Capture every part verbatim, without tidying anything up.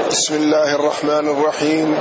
بسم الله الرحمن الرحيم.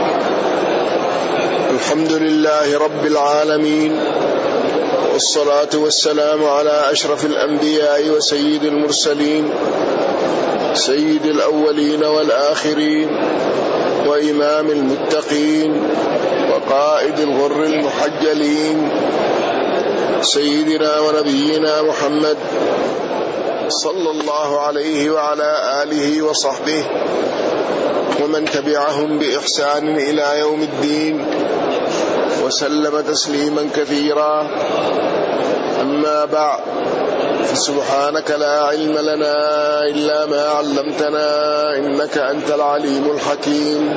الحمد لله رب العالمين، والصلاة والسلام على أشرف الأنبياء وسيد المرسلين، سيد الأولين والآخرين، وإمام المتقين، وقائد الغر المحجلين، سيدنا ونبينا محمد صلى الله عليه وعلى آله وصحبه ومن تبعهم بإحسان إلى يوم الدين، وسلم تسليما كثيرا. أما بعد، فسبحانك لا علم لنا إلا ما علمتنا إنك أنت العليم الحكيم.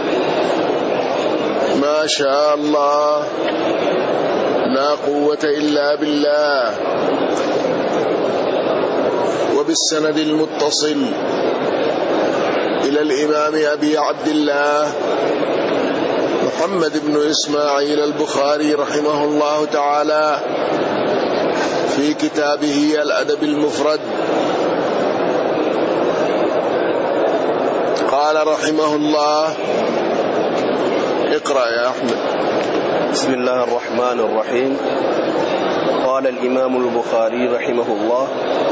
ما شاء الله، لا قوة إلا بالله. وبالسند المتصل إلى الإمام أبي عبد الله محمد بن إسماعيل البخاري رحمه الله تعالى في كتابه الأدب المفرد، قال رحمه الله: اقرأ يا أحمد. بسم الله الرحمن الرحيم. قال الإمام البخاري رحمه الله: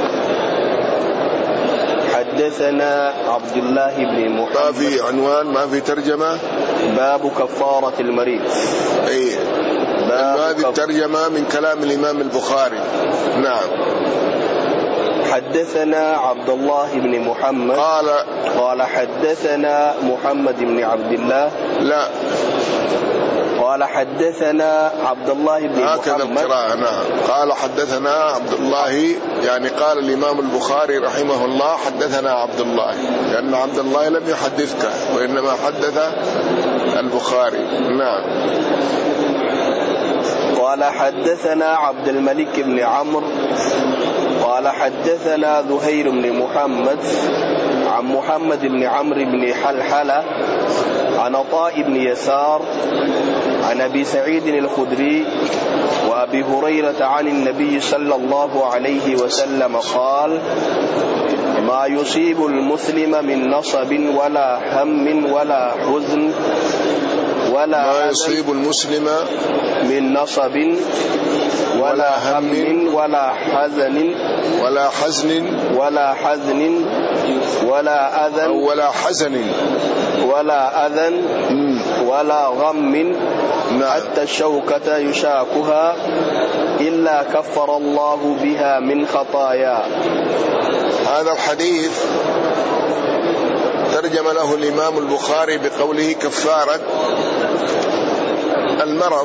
حدثنا عبد الله بن محمد. ما في عنوان، ما في ترجمة. باب كفارة المريض. أي هذه الترجمة من كلام الإمام البخاري. نعم. حدثنا عبد الله بن محمد قال قال حدثنا محمد بن عبد الله. لا، قال حدثنا عبد الله بن هكذا محمد. القراءة. نعم. قال حدثنا عبد الله، يعني قال الإمام البخاري رحمه الله: حدثنا عبد الله، لأن عبد الله لم يحدثك، وإنما حدث البخاري. نعم. قال حدثنا عبد الملك بن عمرو قال حدثنا زهير بن محمد عن محمد بن عمرو بن حلحلة عن عطاء بن يسار عن أبي سعيد الخدري وأبي هريرة عن النبي صلى الله عليه وسلم قال: ما يصيب المسلم من نصب ولا هم ولا حزن ولا ما يصيب المسلم من نصب ولا هم ولا حزن ولا حزن ولا حزن ولا أذى ولا حزن ولا أذى ولا غم حتى الشوكة يشاكها إلا كفر الله بها من خطايا. هذا الحديث ترجم له الإمام البخاري بقوله: كفارة المرض،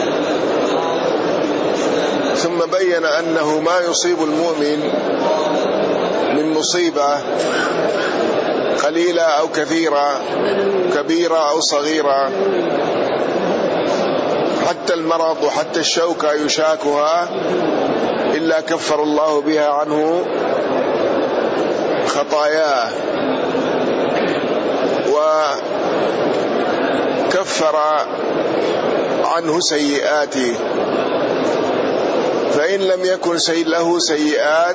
ثم بين أنه ما يصيب المؤمن من مصيبة قليلة أو كثيرة، كبيرة أو صغيرة، حتى المرض وحتى الشوكة يشاكها إلا كفر الله بها عنه خطاياه، وكفر عنه سيئاته. فإن لم يكن له سيئات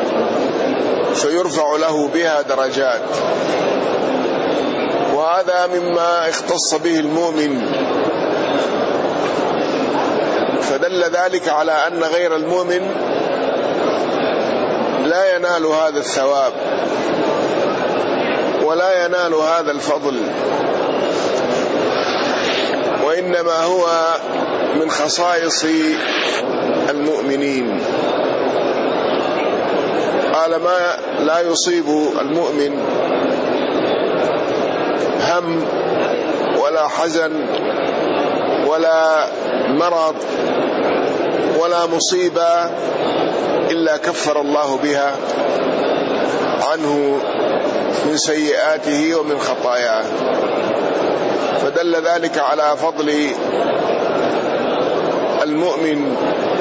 فيرفع له بها درجات، وهذا مما اختص به المؤمن. فدل ذلك على أن غير المؤمن لا ينال هذا الثواب ولا ينال هذا الفضل، وإنما هو من خصائص المؤمنين. قال: ما لا يصيب المؤمن هم ولا حزن ولا مرض ولا مصيبة إلا كفر الله بها عنه من سيئاته ومن خطاياه. فدل ذلك على فضل المؤمن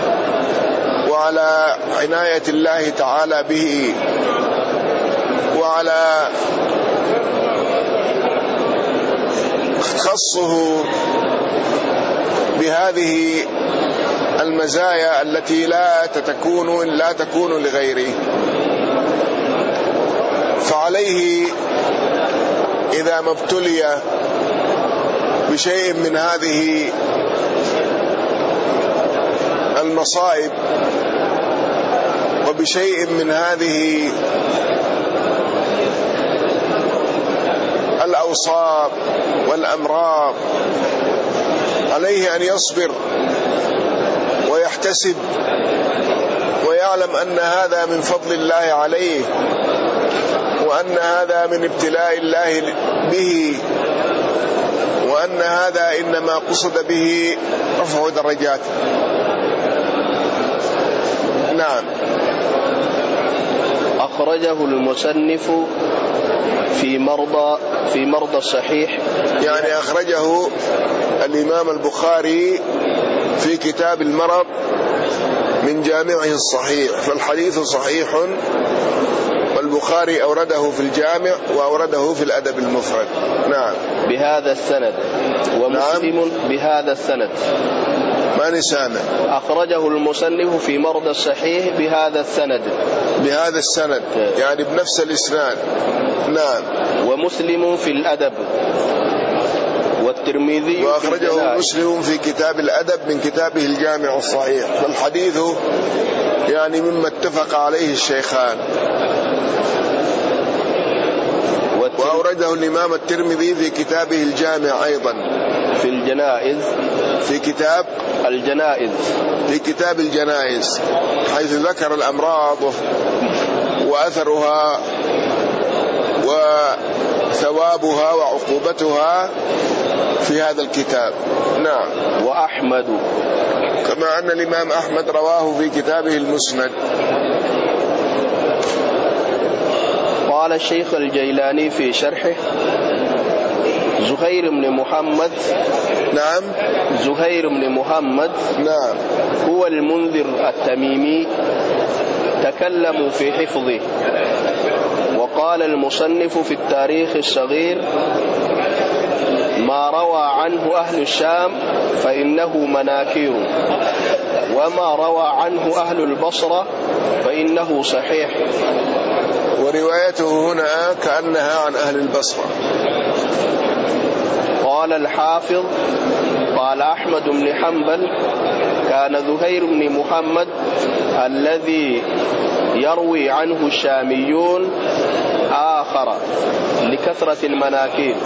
وعلى عناية الله تعالى به، وعلى خصه بهذه المزايا التي لا تكون لا تكون لغيره. فعليه إذا ما ابتلي بشيء من هذه المصائب وبشيء من هذه الأوصاب والأمراض عليه أن يصبر ويحتسب ويعلم أن هذا من فضل الله عليه وأن هذا من ابتلاء الله به وأن هذا إنما قصد به رفع درجات. نعم. أخرجه المصنف في مرضى في مرضى الصحيح، يعني أخرجه الإمام البخاري في كتاب المرض من جامعه الصحيح، فالحديث صحيح، والبخاري أورده في الجامع وأورده في الأدب المفرد. نعم. بهذا السند. ومسلم نعم. بهذا السند ما نسانه. أخرجه المصنف في مرضى الصحيح بهذا السند بهذا السند يعني بنفس الإسناد. نعم. ومسلم في الأدب، والترمذي وأخرجه مسلم في كتاب الأدب من كتابه الجامع الصحيح، فالحديث يعني مما اتفق عليه الشيخان. وأورده الإمام الترمذي في كتابه الجامع أيضا في الجنائز في كتاب الجنائز في كتاب الجنائز حيث ذكر الأمراض وأثرها وثوابها وعقوبتها في هذا الكتاب. نعم. وأحمد، كما أن الإمام أحمد رواه في كتابه المسند. قال الشيخ الجيلاني في شرحه: زهير بن محمد نعم زهير بن محمد نعم هو المنذر التميمي، تكلموا في حفظه. وقال المصنف في التاريخ الصغير: ما روى عنه أهل الشام فإنه مناكير، وما روى عنه أهل البصرة فإنه صحيح. وروايته هنا كأنها عن أهل البصرة. قال الحافظ: قال أحمد بن حنبل: كان زهير بن محمد الذي يروي عنه الشاميون آخر لكثرة المناكير.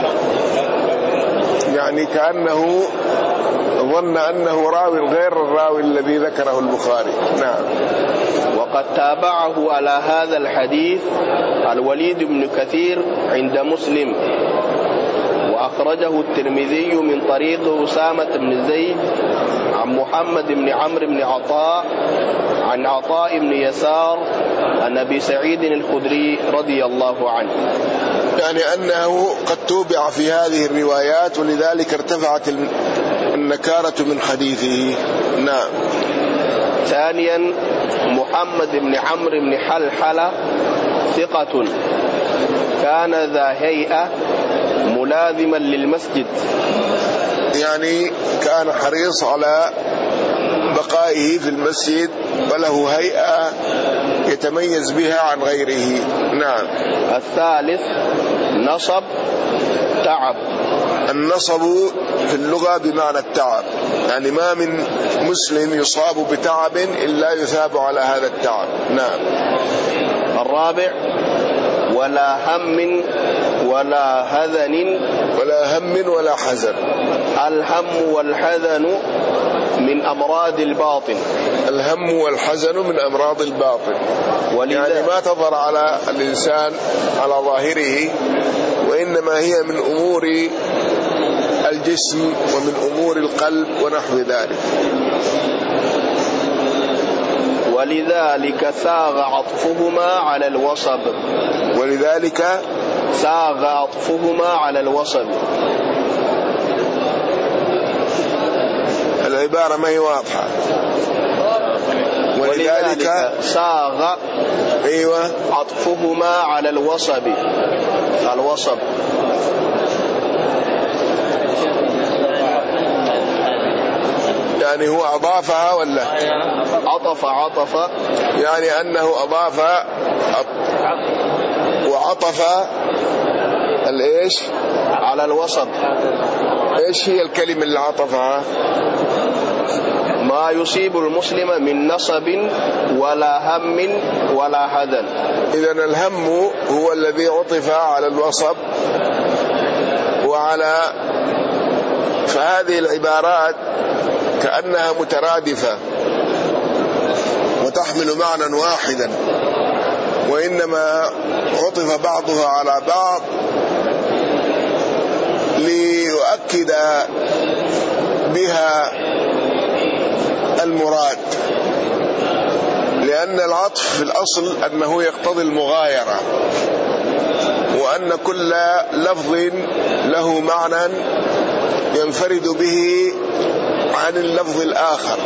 يعني كأنه ظن أنه راوي غير الراوي الذي ذكره البخاري. نعم. وقد تابعه على هذا الحديث الوليد بن كثير عند مسلم، وأخرجه الترمذي من طريق أسامة بن زيد عن محمد بن عمرو بن عطاء عن عطاء بن يسار عن أبي سعيد الخدري رضي الله عنه. يعني أنه قد توبع في هذه الروايات ولذلك ارتفعت النكارة من حديثه. نعم. ثانيا، محمد بن عمرو بن حلحلة ثقة، كان ذا هيئة ملازما للمسجد، يعني كان حريص على بقائه في المسجد وله هيئة يتميز بها عن غيره. نعم. الثالث، نصب تعب. النصب في اللغة بمعنى التعب، يعني ما من مسلم يصاب بتعب إلا يثاب على هذا التعب. نعم. الرابع، ولا هم ولا حزن ولا هم ولا حزن. الهم والحزن من أمراض الباطن. الهم والحزن من أمراض الباطن، يعني ما تظهر على الإنسان على ظاهره، وإنما هي من أمور الجسم ومن أمور القلب ونحو ذلك. ولذلك ساغ عطفهما على الوصب. ولذلك ساغ عطفهما على الوصب. العبارة ما هي واضحة. ولذلك ساغ أيوة عطفهما على الوصب. الوصب يعني هو أضافها ولا عطف عطف يعني أنه أضاف وعطف الإيش؟ على الوسط. إيش هي الكلمة اللي عطفها؟ ما يصيب المسلم من نصب ولا هم ولا حزن. إذن الهم هو الذي عطف على الوصب وعلى، فهذه العبارات كأنها مترادفة وتحمل معنى واحدا، وإنما عطف بعضها على بعض ليؤكد بها المراد، لأن العطف في الأصل أنه يقتضي المغايرة، وأن كل لفظ له معنى ينفرد به عن اللفظ الآخر.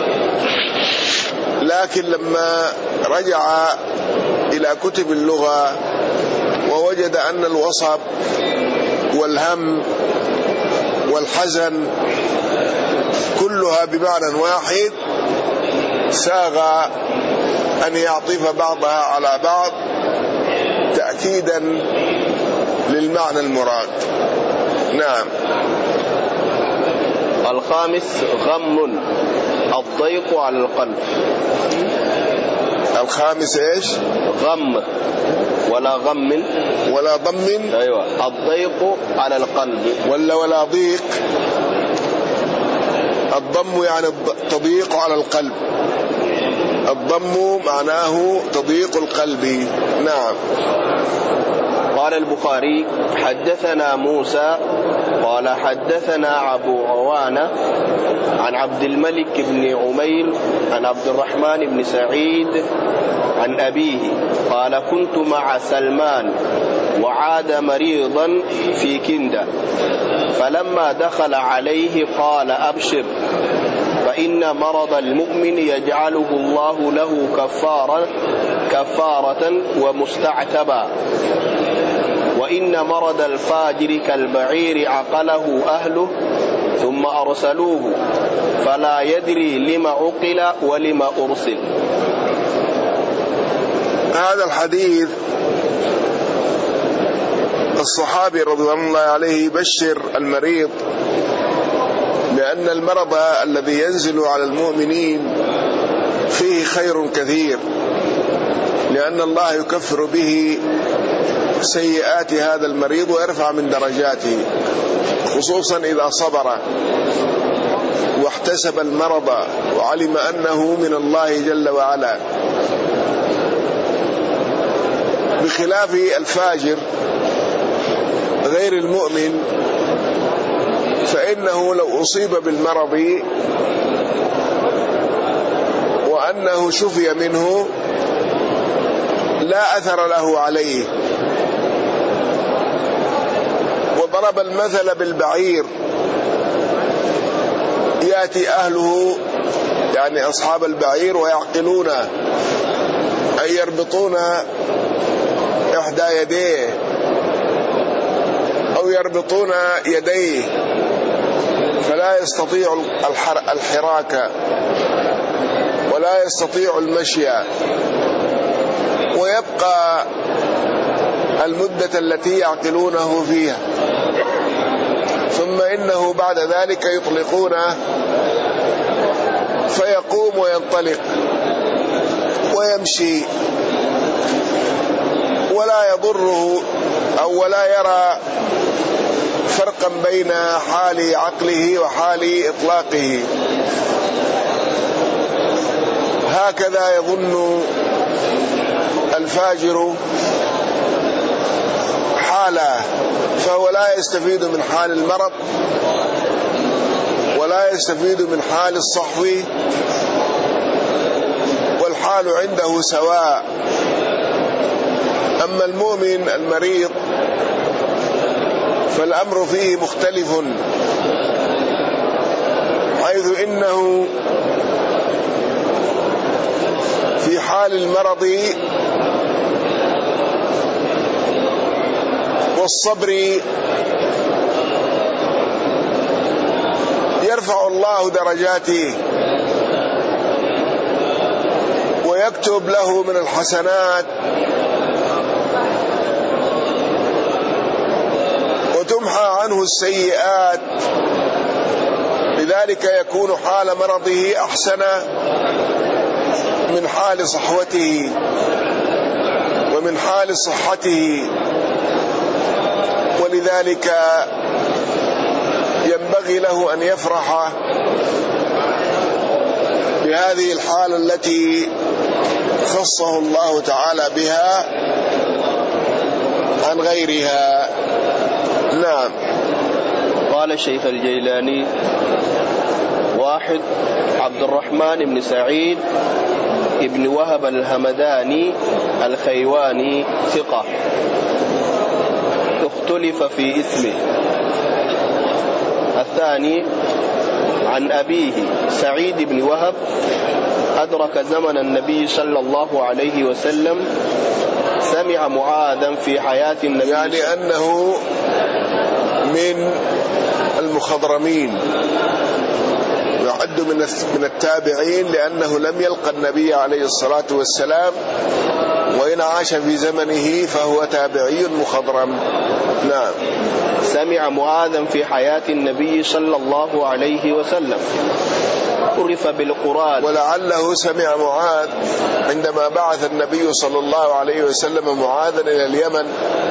لكن لما رجع إلى كتب اللغة ووجد أن الوصب والهم والحزن كلها بمعنى واحد، ساغ أن يعطف بعضها على بعض تأكيدا للمعنى المراد. نعم. الخامس غم الضيق على القلب. الخامس إيش؟ غم ولا غم ولا ضم. أيوة. الضيق على القلب ولا ولا ضيق. الضم يعني تضييق على القلب، الضم معناه تضييق القلب. نعم. قال البخاري حدثنا موسى قال حدثنا أبو عوانة عن عبد الملك بن عمير عن عبد الرحمن بن سعيد عن أبيه قال كنت مع سلمان وعاد مريضا في كندة، فلما دخل عليه قال أبشر فإن مرض المؤمن يجعله الله له كفارة كفارة ومستعتبا، وإن مرض الفاجر كالبعير عقله أهله ثم أرسلوه فلا يدري لما عقل ولما أرسل. هذا الحديث الصحابي رضي الله عليه بشر المريض لأن المرض الذي ينزل على المؤمنين فيه خير كثير، لأن الله يكفر به سيئات هذا المريض ويرفع من درجاته، خصوصا إذا صبر واحتسب المرض وعلم أنه من الله جل وعلا، بخلاف الفاجر غير المؤمن، فإنه لو أصيب بالمرض وأنه شفي منه لا أثر له عليه. وضرب المثل بالبعير، يأتي أهله يعني أصحاب البعير ويعقلون أن يربطون إحدى يديه أو يربطون يديه فلا يستطيع الحراك ولا يستطيع المشي، ويبقى المدة التي يعقلونه فيها، ثم إنه بعد ذلك يطلقونه فيقوم وينطلق ويمشي ولا يضره أو ولا يرى فرقا بين حال عقله وحال إطلاقه. هكذا يظن الفاجر حاله، فهو لا يستفيد من حال المرض ولا يستفيد من حال الصحو، والحال عنده سواء. أما المؤمن المريض فالأمر فيه مختلف، حيث إنه في حال المرض والصبر يرفع الله درجاته ويكتب له من الحسنات عنه السيئات، لذلك يكون حال مرضه أحسن من حال صحوته ومن حال صحته، ولذلك ينبغي له أن يفرح بهذه الحالة التي خصه الله تعالى بها عن غيرها. نعم. قال الشيخ الجيلاني: واحد عبد الرحمن بن سعيد ابن وهب الهمداني الخيواني ثقة، اختلف في اسمه. الثاني عن أبيه سعيد بن وهب، أدرك زمن النبي صلى الله عليه وسلم، سمع معاذا في حياة النبي، يعني أنه من المخضرمين، يعد من التابعين، لأنه لم يلقى النبي عليه الصلاة والسلام، وإن عاش في زمنه فهو تابعي مخضرم. نعم. سمع معاذا في حياة النبي صلى الله عليه وسلم، عرف بالقرآن، ولعله سمع معاذ عندما بعث النبي صلى الله عليه وسلم معاذا إلى اليمن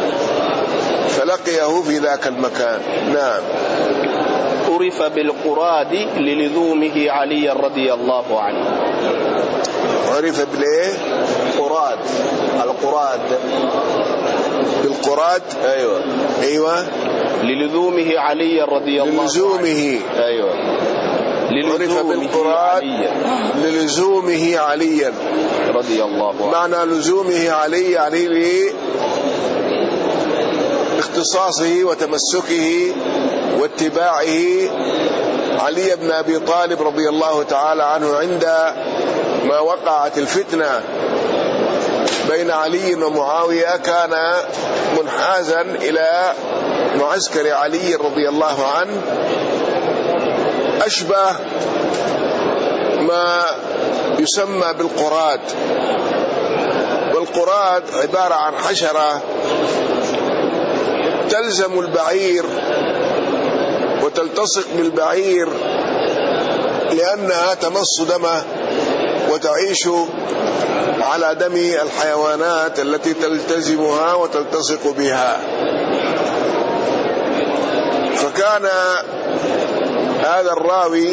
فلقيه في ذاك المكان. نعم. عرف بالقراد للزومه علي رضي الله عنه. عرف بالايه؟ قراد. القراد بالقراد. ايوه ايوه. للزومه علي رضي الله للزومه. عنه. ايوه. عرف بالقراد للزومه عليا رضي الله عنه. معنى لزومه علي يعني لاختصاصه وتمسكه واتباعه علي بن أبي طالب رضي الله تعالى عنه عندما وقعت الفتنة بين علي ومعاوية، كان منحازا إلى معسكر علي رضي الله عنه، أشبه ما يسمى بالقراد. والقراد عبارة عن حشرة تلزم البعير وتلتصق بالبعير لأنها تمص دمه وتعيش على دم الحيوانات التي تلتزمها وتلتصق بها. فكان هذا الراوي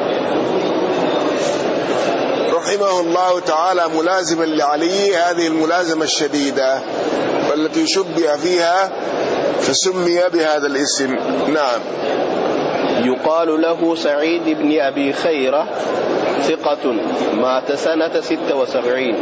رحمه الله تعالى ملازما لعلي هذه الملازمة الشديدة والتي شبه فيها فسمي بهذا الاسم. نعم. يقال له سعيد بن أبي خيرة، ثقة، مات سنة ستة وسبعين.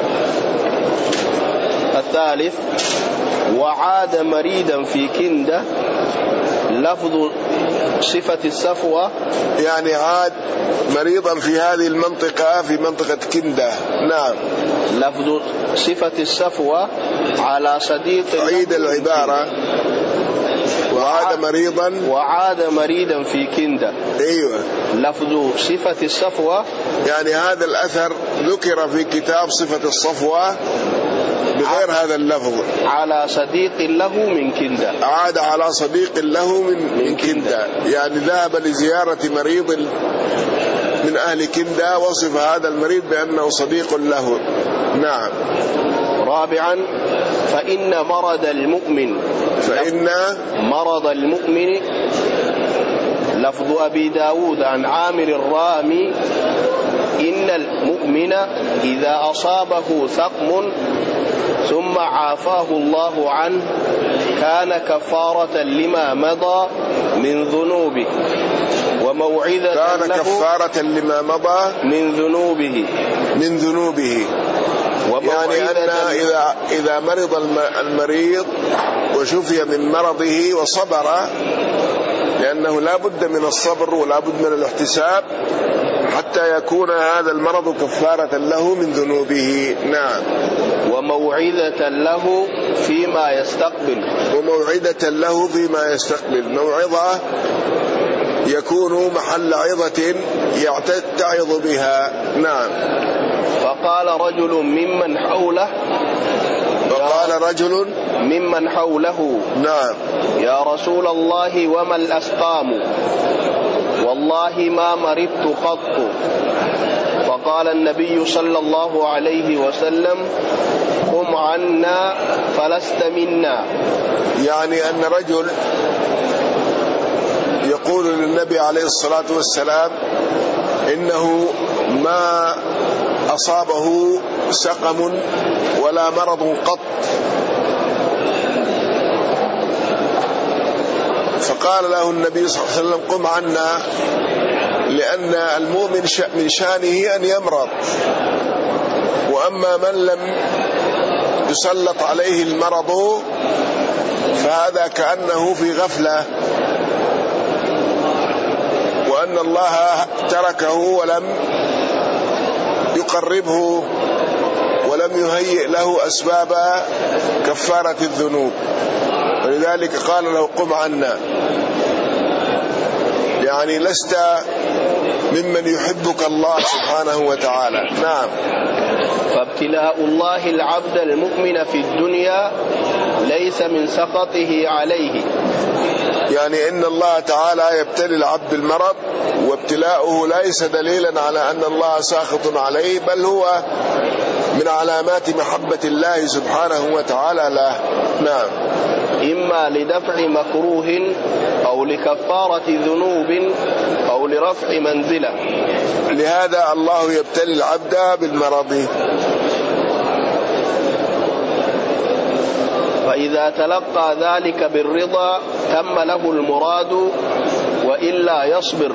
الثالث وعاد مريدا في كندة، لفظ صفة الصفوة، يعني عاد مريضا في هذه المنطقة، في منطقة كندة. نعم. لفظ صفة الصفوة على صديق. عيد العبارة. وعاد مريضا. وعاد مريدا في كندة. ايوه. لفظ صفة الصفوة، يعني هذا الأثر ذكر في كتاب صفة الصفوة بغير هذا اللفظ، على صديق له من كندة. عاد على صديق له من, من كندة، يعني ذهب لزيارة مريض من أهل كندة، وصف هذا المريض بأنه صديق له. نعم. رابعا فإن مرض المؤمن فإن مرض المؤمن، لفظ أبي داود عن عامر الرامي: إن المؤمن إذا أصابه سقم ثم عافاه الله عنه كان كفارة لما مضى من ذنوبه وموعظة كان له كفارة لما مضى من ذنوبه من ذنوبه يعني أن إذا إذا مرض المريض وشفي من مرضه وصبر، لأنه لا بد من الصبر ولا بد من الاحتساب حتى يكون هذا المرض كفارة له من ذنوبه. نعم. وموعظة له فيما يستقبل وموعظة له فيما يستقبل موعظة يكون محل عظة يعتعظ بها. نعم. فقال رجل ممن حوله فقال رجل ممن حوله: نعم يا رسول الله وما الأسقام؟ والله ما مرضت قط. فقال النبي صلى الله عليه وسلم: قم عنا فلست منا. يعني أن رجل يقول للنبي عليه الصلاة والسلام إنه ما أصابه سقم ولا مرض قط، فقال له النبي صلى الله عليه وسلم: قم عنا، لأن المؤمن من شأنه أن يمرض، وأما من لم يسلط عليه المرض فهذا كأنه في غفلة، وأن الله تركه ولم يقربه ولم يهيئ له أسباب كفارة الذنوب، ولذلك قال له: قم عنا، يعني لست ممن يحبك الله سبحانه وتعالى. نعم. فابتلاء الله العبد المؤمن في الدنيا ليس من سخطه عليه، يعني إن الله تعالى يبتلي العبد المرض، وابتلاؤه ليس دليلا على أن الله ساخط عليه، بل هو من علامات محبة الله سبحانه وتعالى له. نعم. إما لدفع مكروه أو لكفارة ذنوب أو لرفع منزلة. لهذا الله يبتلي العبد بالمرض. فإذا تلقى ذلك بالرضا تم له المراد، وإلا يصبر.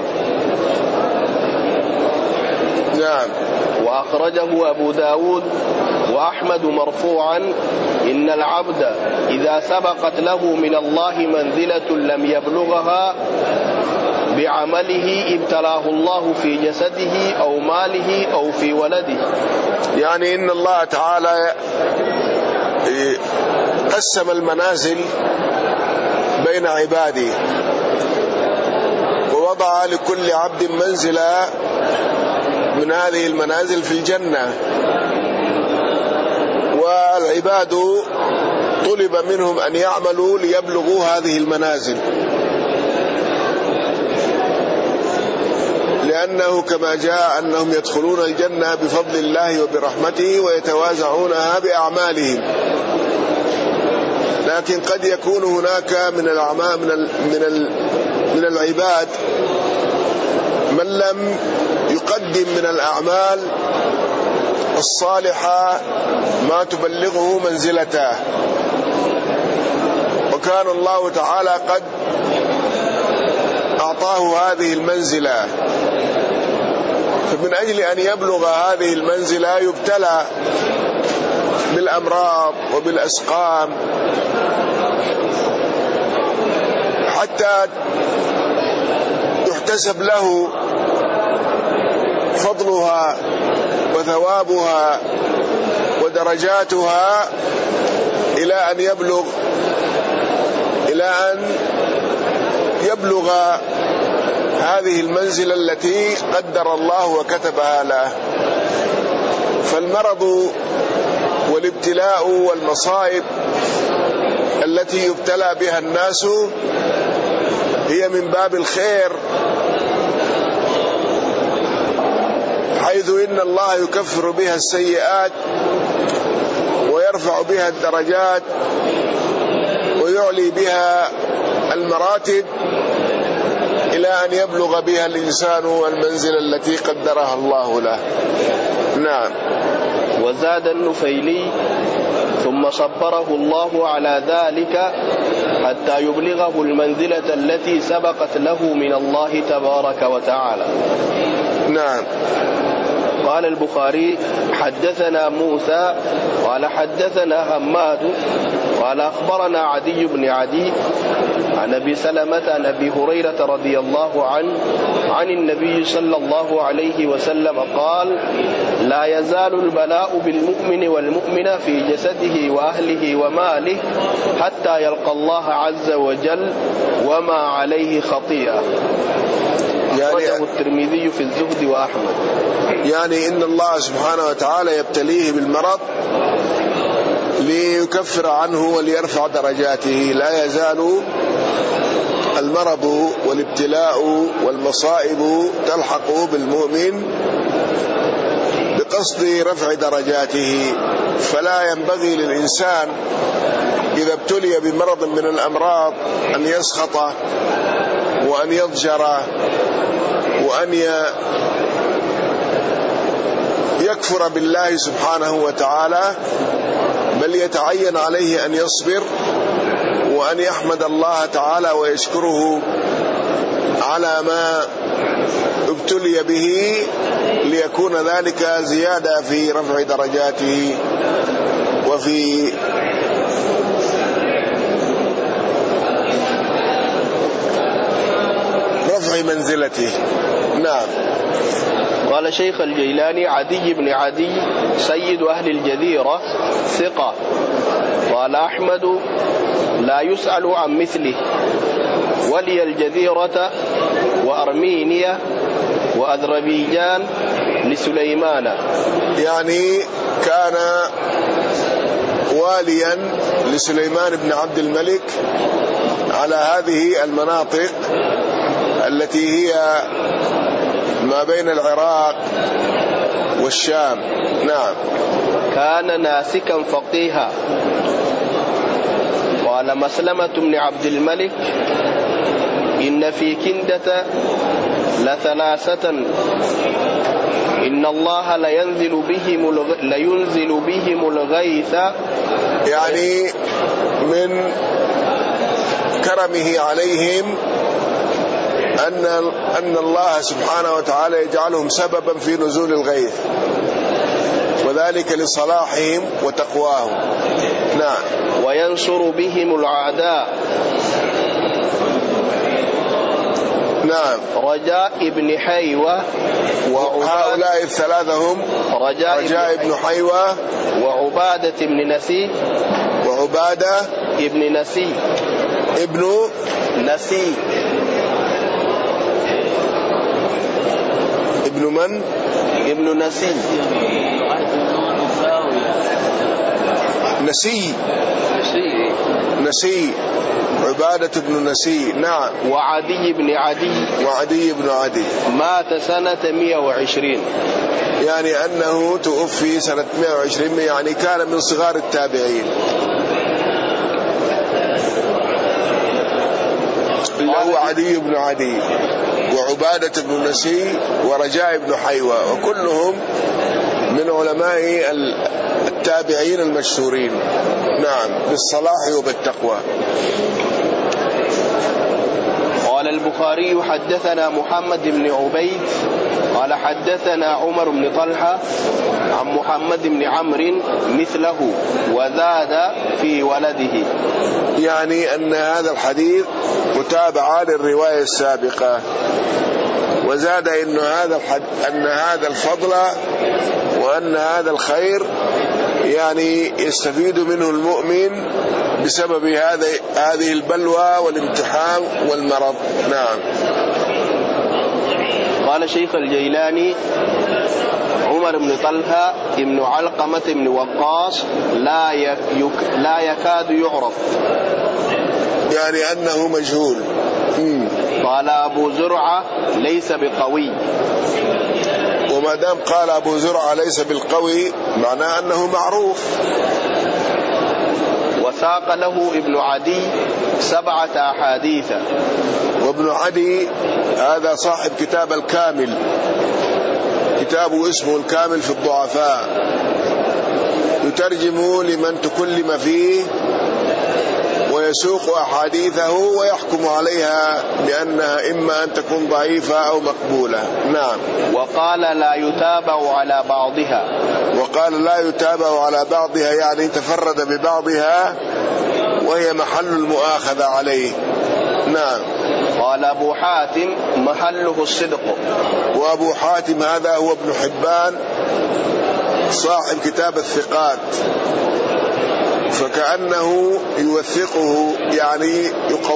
نعم. وأخرجه أبو داود وأحمد مرفوعا: إن العبد إذا سبقت له من الله منزلة لم يبلغها بعمله ابتلاه الله في جسده أو ماله أو في ولده. يعني إن الله تعالى قسم المنازل بين عباده، ووضع لكل عبد منزلة من هذه المنازل في الجنة، والعباد طلب منهم أن يعملوا ليبلغوا هذه المنازل، لأنه كما جاء أنهم يدخلون الجنة بفضل الله وبرحمته ويتوازعونها بأعمالهم. لكن قد يكون هناك من الأعمال من من من العباد من لم يقدم من الأعمال الصالحة ما تبلغه منزلته، وكان الله تعالى قد أعطاه هذه المنزلة، فمن أجل أن يبلغ هذه المنزلة يبتلى بالأمراض وبالأسقام حتى يحتسب له فضلها وثوابها ودرجاتها إلى أن يبلغ إلى أن يبلغ هذه المنزلة التي قدر الله وكتبها له. فالمرض والابتلاء والمصائب التي يبتلى بها الناس هي من باب الخير، حيث إن الله يكفر بها السيئات ويرفع بها الدرجات ويعلي بها المراتب إلى أن يبلغ بها الإنسان المنزلة التي قدرها الله له. نعم. وزاد النفيلي: ثم صبره الله على ذلك حتى يبلغه المنزلة التي سبقت له من الله تبارك وتعالى. نعم. قال البخاري: حدثنا موسى قال حدثنا حماد قال أخبرنا عدي بن عدي عن أبي سلمة عن أبي هريرة رضي الله عنه عن النبي صلى الله عليه وسلم قال: لا يزال البلاء بالمؤمن والمؤمنة في جسده وأهله وماله حتى يلقى الله عز وجل وما عليه خطيئة. أخرجه الترمذي في الزهد وأحمد. يعني إن الله سبحانه وتعالى يبتليه بالمرض ليكفر عنه وليرفع درجاته. لا يزال المرض والابتلاء والمصائب تلحق بالمؤمن بقصد رفع درجاته، فلا ينبغي للإنسان إذا ابتلي بمرض من الأمراض أن يسخط وأن يضجر وأن يكفر بالله سبحانه وتعالى، بل يتعين عليه أن يصبر وأن يحمد الله تعالى ويشكره على ما ابتلي به، ليكون ذلك زيادة في رفع درجاته وفي رفع منزلته. نعم. قال شيخ الجيلاني: عدي بن عدي سيد أهل الجزيرة ثقة. قال أحمد: لا يسأل عن مثله. ولي الجزيرة وأرمينيا وأذربيجان لسليمان، يعني كان واليا لسليمان بن عبد الملك على هذه المناطق التي هي ما بين العراق والشام. نعم. كان ناسكا فقيها. قال مسلمة بن عبد الملك: إن في كندة لثلاثة إن الله لينزل بهم لينزل بهم الغيث، يعني من كرمه عليهم أن أن الله سبحانه وتعالى يجعلهم سببا في نزول الغيث، وذلك لصلاحهم وتقواهم. نعم. وينصر بهم الأعداء. نعم. رجاء ابن حيوة وهؤلاء الثلاثة هم رجاء, رجاء ابن حيوة وعبادة ابن نسي وعبادة ابن نسي ابن نسي ابن من؟ ابن نسي نسي نسي عبادة بن نسي. نعم. وعدي بن عدي وعدي بن عدي مات سنة مئة وعشرين، يعني أنه توفي سنة مئة وعشرين، يعني كان من صغار التابعين. اللي هو عدي بن عدي وعبادة بن نسي ورجاء بن حيوة، وكلهم من علماء التابعين المشهورين. نعم، بالصلاح وبالتقوى. قال البخاري: حدثنا محمد بن عبيد قال حدثنا عمر بن طلحة عن محمد بن عمرو مثله وزاد في ولده، يعني أن هذا الحديث متابعة للرواية السابقة، وزاد إن هذا الحد أن هذا الفضل وأن هذا الخير يعني يستفيد منه المؤمن بسبب هذا هذه البلوى والامتحان والمرض. نعم. قال شيخ الجيلاني: عمر بن طلحة ابن علقمة بن وقاص لا يك لا يكاد يعرف، يعني أنه مجهول. مم. قال أبو زرعة: ليس بقوي. وما دام قال أبو زرعة ليس بالقوي معناه أنه معروف. وساق له ابن عدي سبعة أحاديث. وابن عدي هذا صاحب كتاب الكامل، كتابه اسمه الكامل في الضعفاء، يترجم لمن تكلم فيه ويسوق أحاديثه ويحكم عليها بأنها إما أن تكون ضعيفة أو مقبولة. نعم. وقال لا يتابع على بعضها. وقال لا يتابع على بعضها، يعني تفرد ببعضها وهي محل المؤاخذة عليه. نعم. قال أبو حاتم: محله الصدق. وأبو حاتم هذا هو ابن حبان صاحب كتاب الثقات، فكأنه يوثقه يعني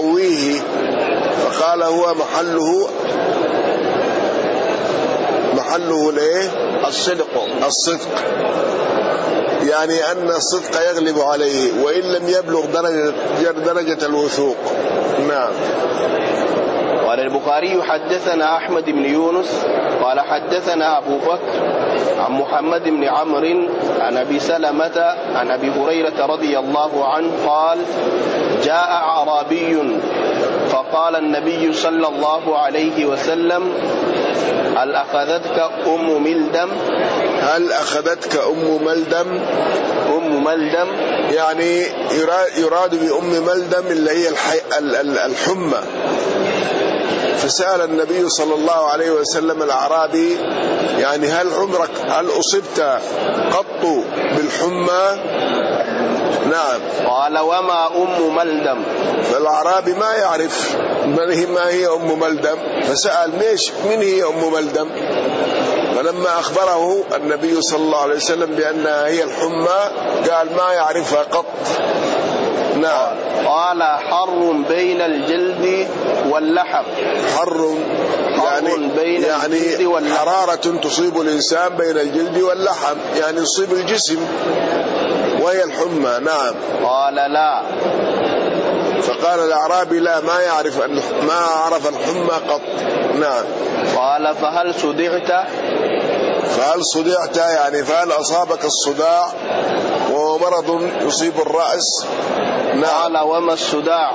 يقويه، فقال هو محله محله الايه؟ الصدق الصدق، يعني أن الصدق يغلب عليه وإن لم يبلغ درجة, درجة الوثوق. نعم. قال البخاري حدثنا أحمد بن يونس قال حدثنا أبو بكر عن محمد بن عمرو عن أبي سلمة عن أبي هريرة رضي الله عنه قال جاء أعرابي فقال النبي صلى الله عليه وسلم هل أخذتك أم ملدم؟ هل أخذتك أم ملدم؟ أم ملدم يعني يراد بأم ملدم اللي هي الحمى. فسأل النبي صلى الله عليه وسلم الأعرابي يعني هل عمرك هل أصبت قط بالحمى؟ نعم. قال وما أم ملدم؟ فالأعرابي ما يعرف ما هي أم ملدم، فسأل ميش من هي أم ملدم؟ فلما أخبره النبي صلى الله عليه وسلم بأنها هي الحمى قال ما يعرفها قط. نعم. قال حر بين الجلد واللحم. حر يعني, بين يعني الجلد واللحم. حرارة تصيب الإنسان بين الجلد واللحم، يعني تصيب الجسم وهي الحمى. نعم. قال لا. فقال الأعرابي لا ما يعرف ما عرف الحمى قط. نعم. قال فهل صدعت؟ فهل صدعت يعني فهل أصابك الصداع وهو مرض يصيب الرأس؟ نعم. قال وما الصداع؟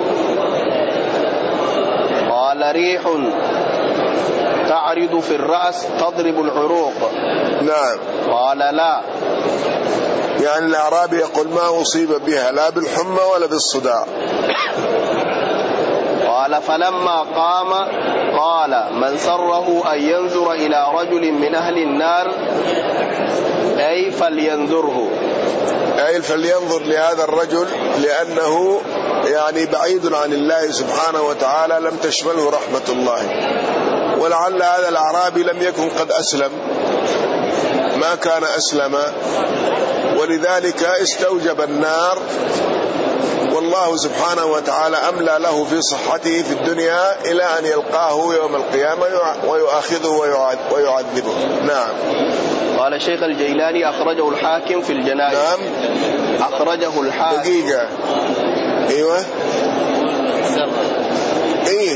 قال ريح تعرض في الرأس تضرب العروق. نعم. قال لا. يعني الأعرابي يقول ما أصيب بها لا بالحمى ولا بالصداع. قال فلما قام قال من سره أن ينظر إلى رجل من أهل النار أي فلينظره، أي فلينظر لهذا الرجل لأنه يعني بعيد عن الله سبحانه وتعالى لم تشمله رحمة الله. ولعل هذا الأعرابي لم يكن قد أسلم، ما كان أسلم، ولذلك استوجب النار، والله سبحانه وتعالى أملى له في صحته في الدنيا إلى أن يلقاه يوم القيامة ويؤاخذه ويعذبه. نعم. قال الشيخ الجيلاني أخرجه الحاكم في الجنائز. نعم. أخرجه الحاكم. دقيقة. أيوة. إيه.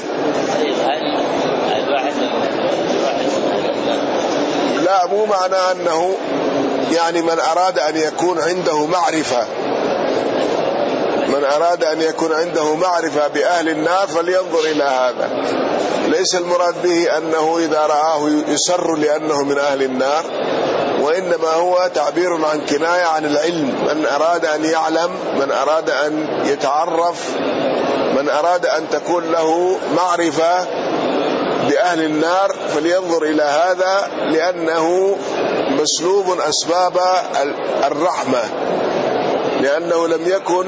لا مو معنى أنه يعني من أراد أن يكون عنده معرفة من أراد أن يكون عنده معرفة بأهل النار فلينظر إلى هذا. ليس المراد به أنه إذا رآه يسر لأنه من أهل النار، وإنما هو تعبير عن كناية عن العلم. من أراد أن يعلم، من أراد أن يتعرف، من أراد أن تكون له معرفة بأهل النار فلينظر إلى هذا، لأنه مسلوب أسباب الرحمة، لأنه لم يكن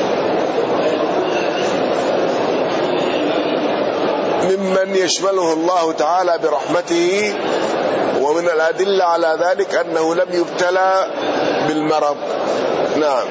ممن يشمله الله تعالى برحمته. ومن الأدلة على ذلك أنه لم يبتلى بالمرض. نعم.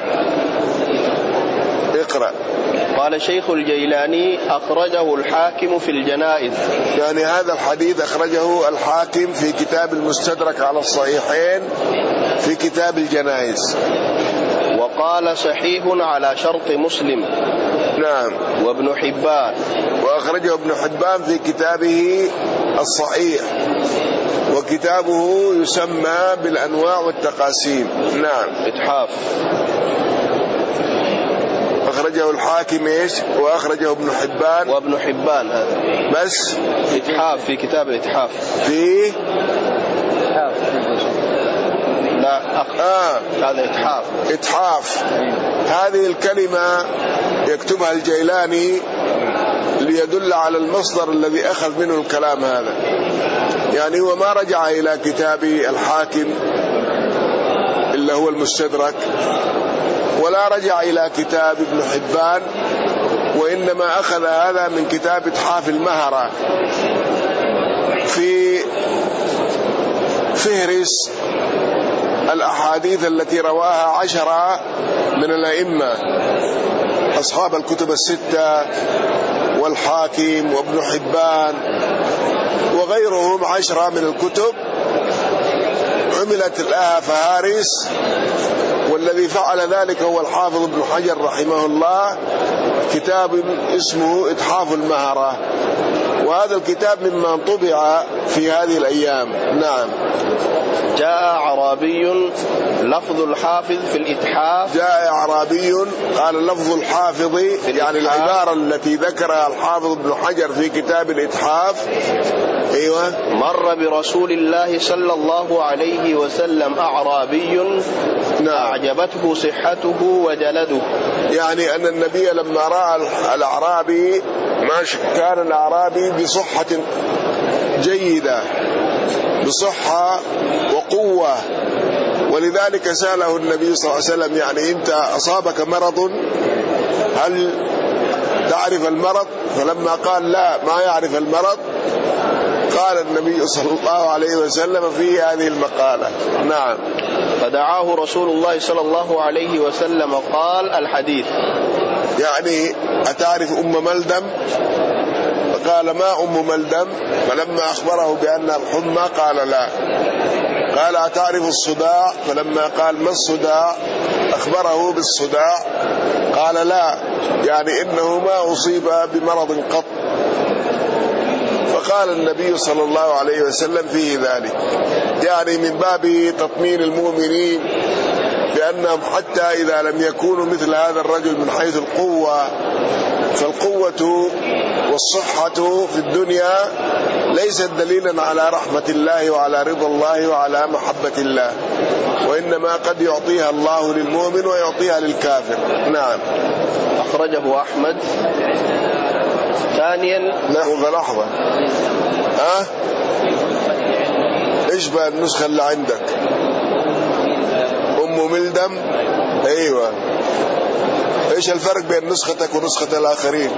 اقرأ. قال شيخ الجيلاني أخرجه الحاكم في الجنائز. يعني هذا الحديث أخرجه الحاكم في كتاب المستدرك على الصحيحين في كتاب الجنائز. وقال صحيح على شرط مسلم. نعم. وابن حبان. وأخرجه ابن حبان في كتابه الصحيح، وكتابه يسمى بالأنواع والتقاسيم. نعم. إتحاف. أخرجه الحاكم إيش؟ وأخرجه ابن حبان. وابن حبان هذا بس. إتحاف في كتاب الإتحاف. في إتحاف. لا أخ... آه. هذا إتحاف. إتحاف. هذه الكلمة يكتبها الجيلاني ليدل على المصدر الذي أخذ منه الكلام هذا. يعني هو ما رجع إلى كتاب الحاكم إلا هو المستدرك، ولا رجع إلى كتاب ابن حبان، وإنما أخذ هذا من كتاب إتحاف المهرة في فهرس الأحاديث التي رواها عشرة من الأئمة أصحاب الكتب الستة والحاكم وابن حبان وغيرهم عشرة من الكتب عملت لها فهارس، والذي فعل ذلك هو الحافظ ابن حجر رحمه الله، كتاب اسمه إتحاف المهرة، وهذا الكتاب مما طبع في هذه الأيام. نعم. جاء أعرابي لفظ الحافظ في الإتحاف. جاء أعرابي قال لفظ الحافظ، يعني العبارة التي ذكرها الحافظ ابن حجر في كتاب الإتحاف. أيوة. مر برسول الله صلى الله عليه وسلم أعرابي أعجبته صحته وجلده، يعني أن النبي لما رأى الأعرابي ما كان الأعرابي بصحة جيدة، بصحة وقوة، ولذلك سأله النبي صلى الله عليه وسلم يعني أنت أصابك مرض؟ هل تعرف المرض؟ فلما قال لا ما يعرف المرض قال النبي صلى الله عليه وسلم في هذه المقالة. نعم. فدعاه رسول الله صلى الله عليه وسلم قال الحديث، يعني أتعرف أم ملدم؟ فقال ما أم ملدم؟ فلما أخبره بأن الحمى قال لا. قال أتعرف الصداع؟ فلما قال ما الصداع أخبره بالصداع قال لا، يعني إنه ما أصيب بمرض قط. فقال النبي صلى الله عليه وسلم فيه ذلك، يعني من باب تطمين المؤمنين بأنهم حتى إذا لم يكونوا مثل هذا الرجل من حيث القوة، فالقوة والصحة في الدنيا ليست دليلا على رحمة الله وعلى رضا الله وعلى محبة الله، وإنما قد يعطيها الله للمؤمن ويعطيها للكافر. نعم. أخرجه أحمد. ثانيا. لحظة لحظة ها؟ إيش بقى النسخة اللي عندك؟ أم ملدم. أيوة. إيش الفرق بين نسختك ونسخة الآخرين؟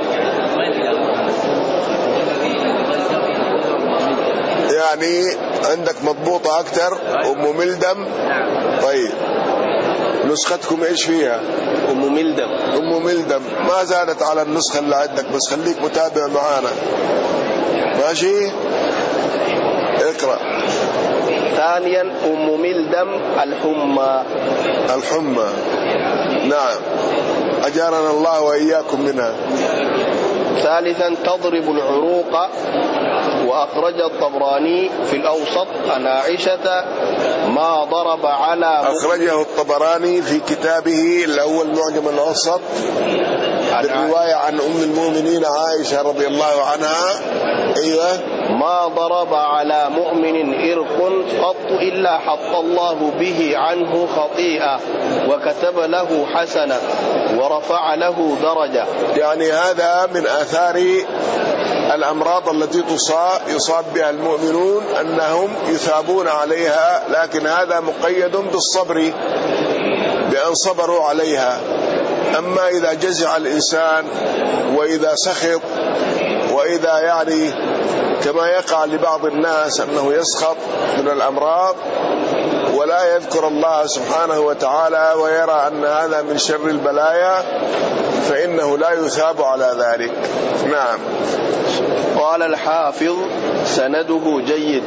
يعني عندك مضبوطة أكثر أم ملدم. طيب نسختكم إيش فيها؟ أم ملدم. أم ملدم ما زادت على النسخة اللي عندك، بس خليك متابع معانا ماشي؟ اقرأ. ثانيا أم ملدم الحمى. الحمى. نعم. أجارنا الله وإياكم منها. ثالثا تضرب العروق. وأخرج الطبراني في الأوسط عن عائشة ما ضرب على. أخرجه الطبراني في كتابه اللي هو المعجم الأوسط بالرواية عن أم المؤمنين عائشة رضي الله عنها. أيوة. ما ضرب على مؤمن إرق قط إلا حط الله به عنه خطيئة وكتب له حسنة ورفع له درجة. يعني هذا من آثار الأمراض التي تصاب يصاب بها المؤمنون أنهم يثابون عليها، لكن هذا مقيد بالصبر بأن صبروا عليها. أما إذا جزع الإنسان وإذا سخط وإذا يعني كما يقع لبعض الناس أنه يسخط من الأمراض ولا يذكر الله سبحانه وتعالى ويرى أن هذا من شر البلايا فإنه لا يثاب على ذلك. نعم. قال الحافظ سنده جيد.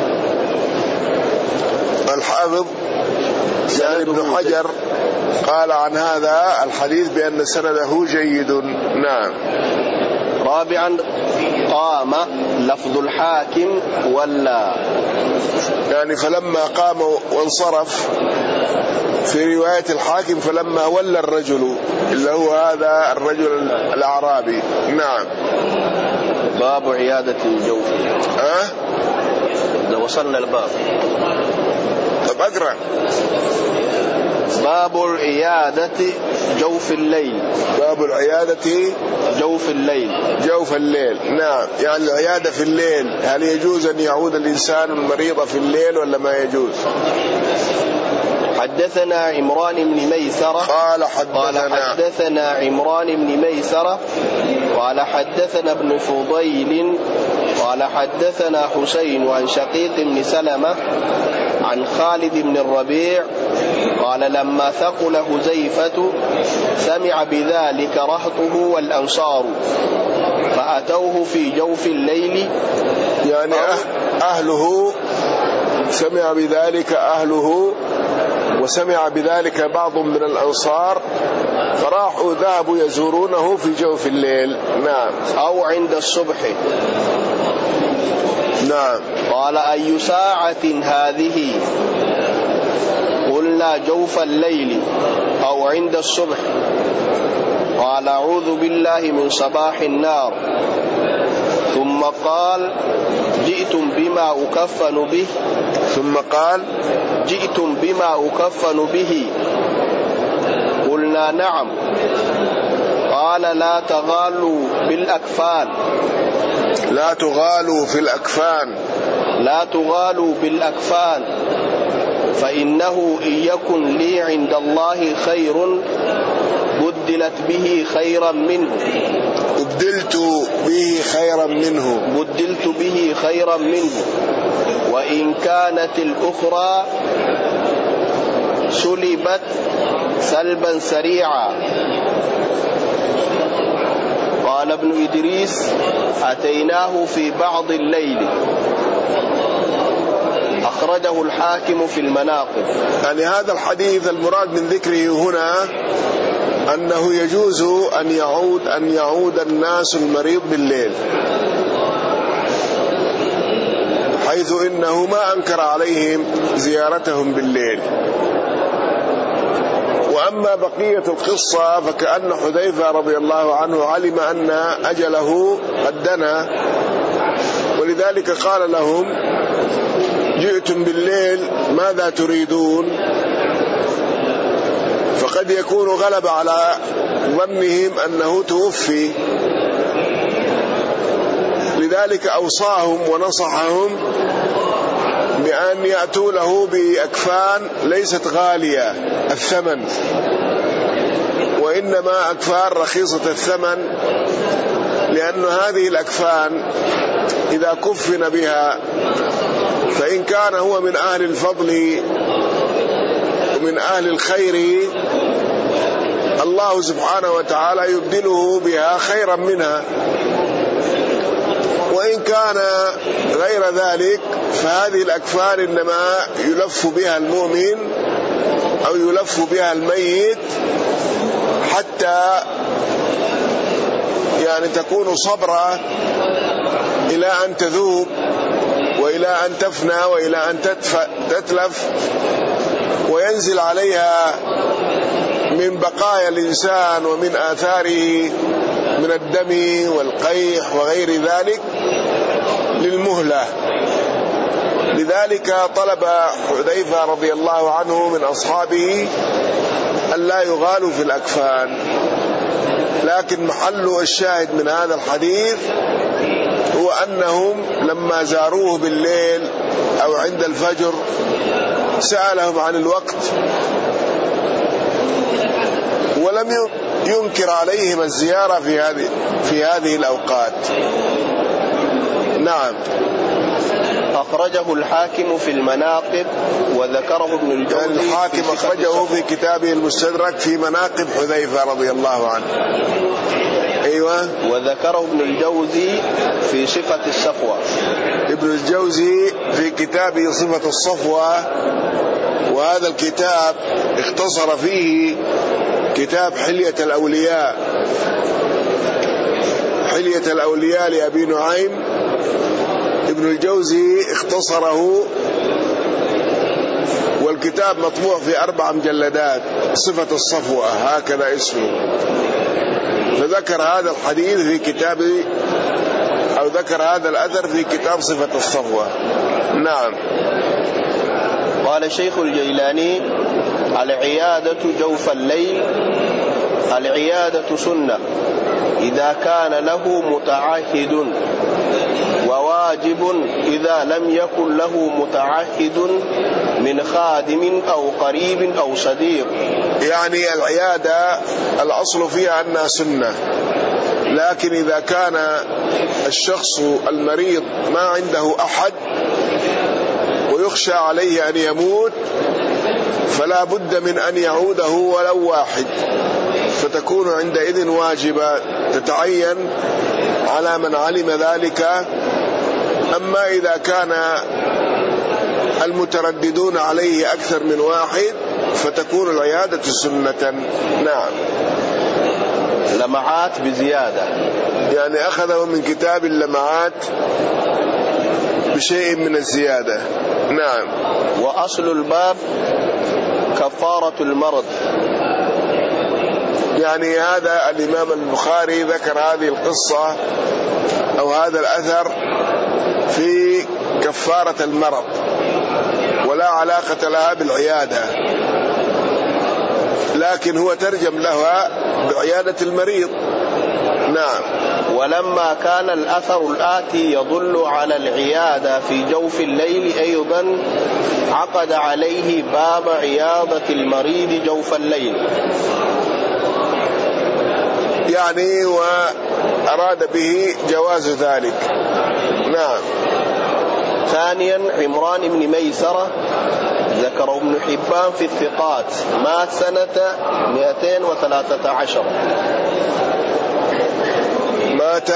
الحافظ يعني ابن حجر قال عن هذا الحديث بأن سنده جيد. نعم. رابعا قام لفظ الحاكم ولا، يعني فلما قام وانصرف في رواية الحاكم فلما ولى الرجل اللي هو هذا الرجل الأعرابي. نعم. باب عيادة الجوف. ها؟ أه؟ لو وصلنا الباب. طب أقرأ. باب العيادة جوف الليل. باب العيادة جوف الليل. جوف الليل. نعم. يعني العيادة في الليل، هل يجوز أن يعود الإنسان المريض في الليل ولا ما يجوز؟ حدثنا عمران بن ميسرة قال حدثنا, قال حدثنا عمران بن ميسرة قال حدثنا ابن فضيل قال حدثنا حسين عن شقيق بن سلمة عن خالد بن الربيع قال لما ثقل هزيفة سمع بذلك رهطه والأنصار فأتوه في جوف الليل، يعني أهله سمع بذلك أهله وسمع بذلك بعض من الأنصار فراحوا ذهبوا يزورونه في جوف الليل. نعم. أو عند الصبح. نعم. قال أي ساعة هذه؟ قلنا جوف الليل أو عند الصبح. قال أعوذ بالله من صباح النار. ثم قال جئتم بما أكفن به. ثم قال جئتم بما أكفن به. قلنا نعم. قال لا تغالوا بالأكفان. لا تغالوا في الأكفان. لا تغالوا بالأكفان فإنه إن يكن لي عند الله خير بدلت به خيرا منه. بدلت به خيرا منه. بدلت به خيرا منه. وإن كانت الأخرى سلبت سلبا سريعا. قال ابن إدريس أتيناه في بعض الليل. أخرجه الحاكم في المناقب. يعني هذا الحديث المراد من ذكره هنا أنه يجوز أن يعود أن يعود الناس المريض بالليل، حيث إنه ما أنكر عليهم زيارتهم بالليل. وأما بقية القصة فكأن حذيفة رضي الله عنه علم أن أجله قد دنا، ولذلك قال لهم جئتم بالليل ماذا تريدون؟ فقد يكون غلب على ظنهم أنه توفي، لذلك أوصاهم ونصحهم بأن يأتوا له بأكفان ليست غالية الثمن، وإنما أكفان رخيصة الثمن، لأن هذه الأكفان إذا كفن بها فإن كان هو من أهل الفضل ومن أهل الخير الله سبحانه وتعالى يبدله بها خيرا منها، وإن كان غير ذلك فهذه الأكفان إنما يلف بها المؤمن أو يلف بها الميت حتى يعني تكون صبرة إلى أن تذوب وإلى أن تفنى وإلى أن تتلف وينزل عليها من بقايا الإنسان ومن آثاره من الدم والقيح وغير ذلك للمهلة. لذلك طلب حذيفة رضي الله عنه من أصحابه أن لا يغالوا في الأكفان. لكن محل الشاهد من هذا الحديث هو أنهم لما زاروه بالليل أو عند الفجر سألهم عن الوقت ولم ينكر عليهم الزيارة في هذه في هذه الأوقات. نعم. أخرجه الحاكم في المناقب وذكره ابن الجوزي. الحاكم أخرجه في كتابه المستدرك في مناقب حذيفة رضي الله عنه. أيوة. وذكره ابن الجوزي في صفة الصفوة. ابن الجوزي في كتابه صفة الصفوة، وهذا الكتاب اختصر فيه كتاب حلية الأولياء حلية الأولياء لأبي نعيم. ابن الجوزي اختصره، والكتاب مطبوع في أربع مجلدات، صفة الصفوة هكذا اسمه. فذكر هذا الحديث في كتابه أو ذكر هذا الأثر في كتاب صفة الصفوة. نعم. قال شيخ الجيلاني العيادة جوف الليل. العيادة سنة إذا كان له متعهد، وواجب إذا لم يكن له متعهد من خادم أو قريب أو صديق. يعني العيادة الأصل فيها أنها سنة، لكن إذا كان الشخص المريض ما عنده أحد ويخشى عليه أن يموت فلا بد من أن يعوده ولو واحد، فتكون عندئذ واجبة تتعين على من علم ذلك. أما إذا كان المترددون عليه أكثر من واحد فتكون العيادة سنة. نعم. لمعات بزيادة، يعني أخذه من كتاب اللمعات بشيء من الزيادة. نعم. وأصل الباب كفارة المرض. يعني هذا الإمام البخاري ذكر هذه القصة أو هذا الأثر في كفارة المرض ولا علاقة لها بالعيادة، لكن هو ترجم لها بعيادة المريض. نعم. ولما كان الأثر الآتي يدل على العيادة في جوف الليل أيضا عقد عليه باب عيادة المريض جوف الليل، يعني وأراد به جواز ذلك. نعم. ثانيا عمران بن ميسرة ذكره ابن حبان في الثقات، مات سنة مئتين وثلاثة عشر. مات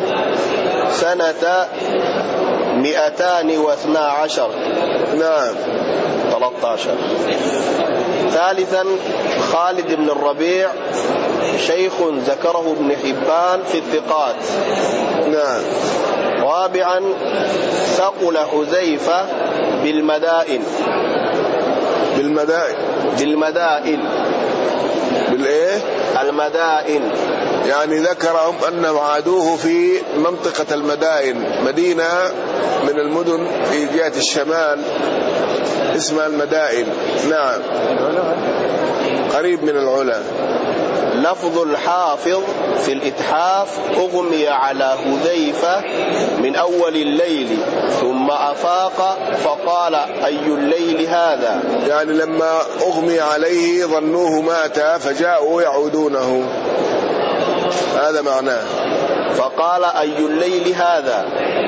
سنة مئتان واثنى عشر. نعم. ثلاثة عشر. ثالثا خالد بن الربيع شيخ ذكره ابن حبان في الثقات. نعم. رابعا ثقل حذيفة بالمدائن. بالمدائن. بالمدائن. بالإيه؟ المدائن. يعني ذكرهم أنهم عادوه في منطقة المدائن، مدينة من المدن في جهة الشمال اسمها المدائن. نعم. قريب من العلا. لفظ الحافظ في الإتحاف أغمي على حذيفة من أول الليل ثم أفاق فقال أي الليل هذا. يعني لما أغمي عليه ظنوه مات فجاءوا يعودونه، هذا معناه. فقال أي الليل هذا؟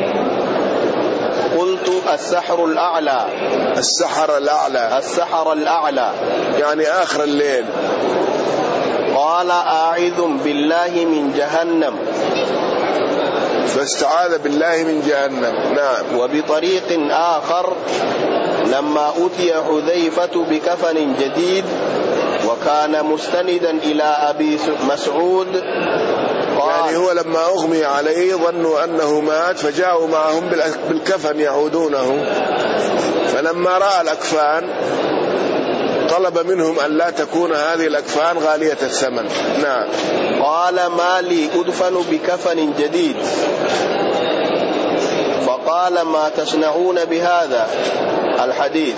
قلت السحر الأعلى. السحر الأعلى. السحر الأعلى يعني آخر الليل. قال أعوذ بالله من جهنم، فاستعاذ بالله من جهنم. نعم. وبطريق آخر لما أتي حذيفة بكفن جديد وكان مستندا إلى أبي مسعود قال، يعني هو لما أغمي عليه ظنوا أنه مات فجاءوا معهم بالكفن يعودونه، فلما رأى الأكفان طلب منهم أن لا تكون هذه الأكفان غالية الثمن. نعم. قال ما لي أدفن بكفن جديد؟ فقال ما تصنعون بهذا الحديث؟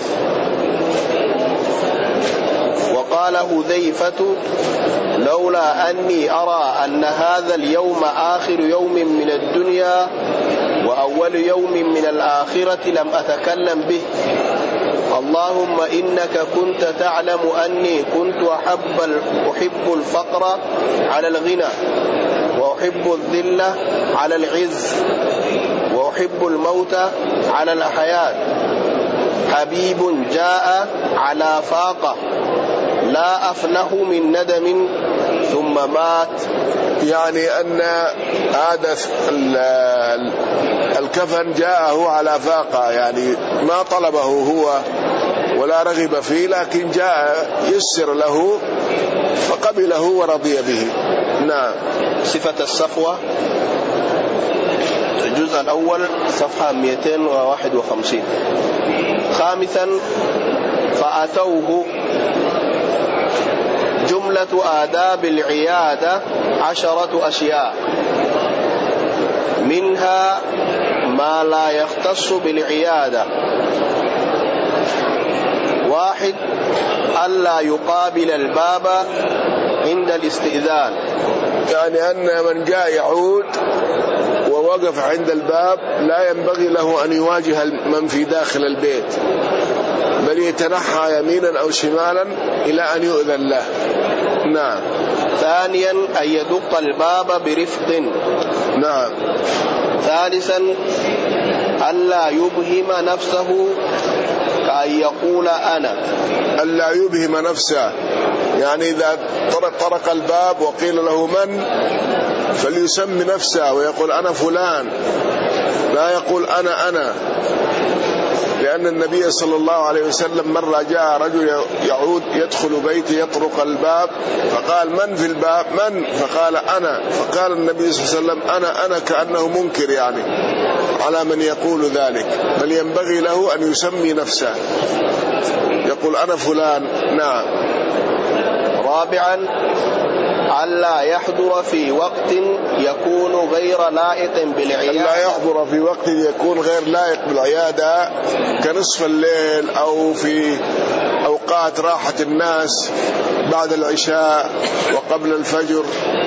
وقال حذيفة لولا أني أرى أن هذا اليوم آخر يوم من الدنيا وأول يوم من الآخرة لم أتكلم به. اللهم إنك كنت تعلم أني كنت أحب أحب الفقر على الغنى وأحب الذلة على العز وأحب الموت على الحياة. حبيب جاء على فاقة لا أفنه من ندم ثم مات. يعني أن هذا الكفن جاءه على فاقة، يعني ما طلبه هو ولا رغب فيه، لكن جاء يسر له فقبله ورضي به. نعم. صفة الصفوة الجزء الأول صفحة مئتين وواحد وخمسين. خامسا فأتوه. جملة آداب العيادة عشرة أشياء، منها ما لا يختص بالعيادة. واحد ألا يقابل الباب عند الاستئذان، يعني أن من جاء يعود ووقف عند الباب لا ينبغي له أن يواجه من في داخل البيت، بل يتنحى يمينا أو شمالا إلى أن يؤذن له. نعم. ثانيا أن يدق الباب برفق. نعم. ثالثا ألا يبهم نفسه كأن يقول أنا. ألا يبهم نفسه، يعني إذا طرق الباب وقيل له من فليسمي نفسه ويقول أنا فلان، لا يقول أنا أنا. لأن النبي صلى الله عليه وسلم مرة جاء رجل يعود يدخل بيته يطرق الباب فقال من في الباب؟ من؟ فقال أنا. فقال النبي صلى الله عليه وسلم أنا أنا كأنه منكر يعني على من يقول ذلك، بل ينبغي له أن يسمي نفسه يقول أنا فلان. نعم. رابعا ألا يحضر في وقت يكون غير لائق بالعيادة. ألا يحضر في وقت يكون غير لائق بالعيادة كنصف الليل أو في أوقات راحة الناس بعد العشاء وقبل الفجر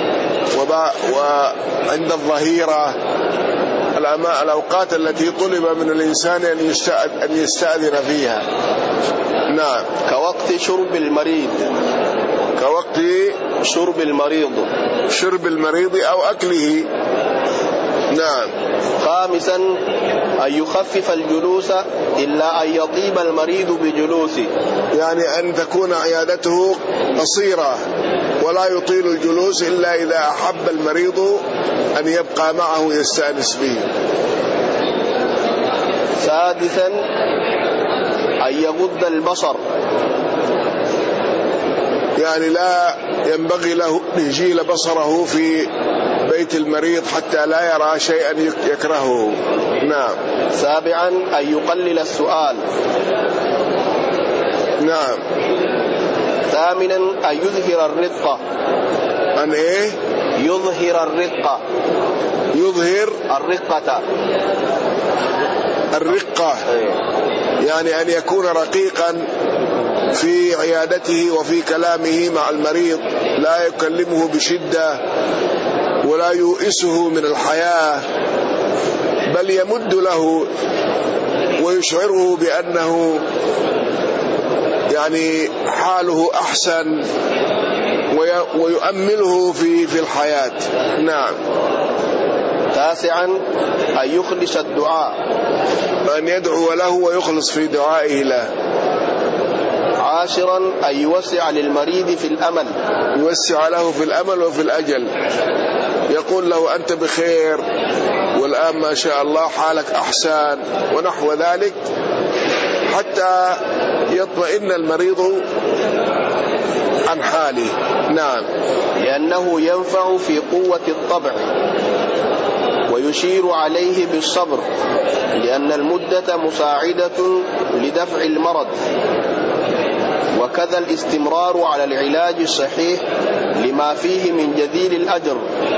وعند الظهيرة، الأوقات التي طلب من الإنسان أن يستأذن فيها. نعم. كوقت شرب المريض، كوقت شرب المريض شرب المريض أو أكله. نعم. خامسا أن يخفف الجلوس إلا أن يطيب المريض بجلوسه، يعني أن تكون عيادته قصيرة ولا يطيل الجلوس إلا إذا أحب المريض أن يبقى معه يستأنس به. سادسا أن يغض البصر، يعني لا ينبغي له يجيل بصره في بيت المريض حتى لا يرى شيئا يكرهه. نعم. سابعا أن يقلل السؤال. نعم. ثامنا أن يظهر الرقة. أن إيه؟ يظهر الرقة. يظهر الرقة. الرقة يعني أن يكون رقيقا في عيادته وفي كلامه مع المريض، لا يكلمه بشدة ولا يؤسه من الحياة، بل يمد له ويشعره بأنه يعني حاله أحسن ويؤمله في في الحياة. نعم. تاسعا أن يخلص الدعاء، أن يدعو له ويخلص في دعائه له. عاشرا أن يوسع للمريض في الأمل، يوسع له في الأمل وفي الأجل، يقول له أنت بخير والآن ما شاء الله حالك أحسن ونحو ذلك، حتى يطمئن المريض عن حاله. نعم. لأنه ينفع في قوة الطبع، ويشير عليه بالصبر لأن المدة مساعدة لدفع المرض، وكذا الاستمرار على العلاج الصحيح لما فيه من جزيل الأجر،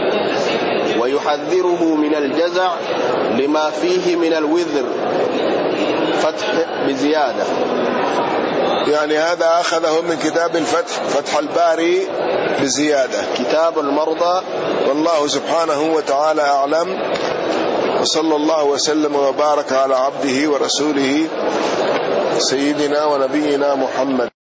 ويحذره من الجزع لما فيه من الوذر. فتح بزيادة، يعني هذا أخذه من كتاب الفتح، فتح الباري بزيادة، كتاب المرضى. والله سبحانه وتعالى أعلم، وصلى الله وسلم وبارك على عبده ورسوله سيدنا ونبينا محمد.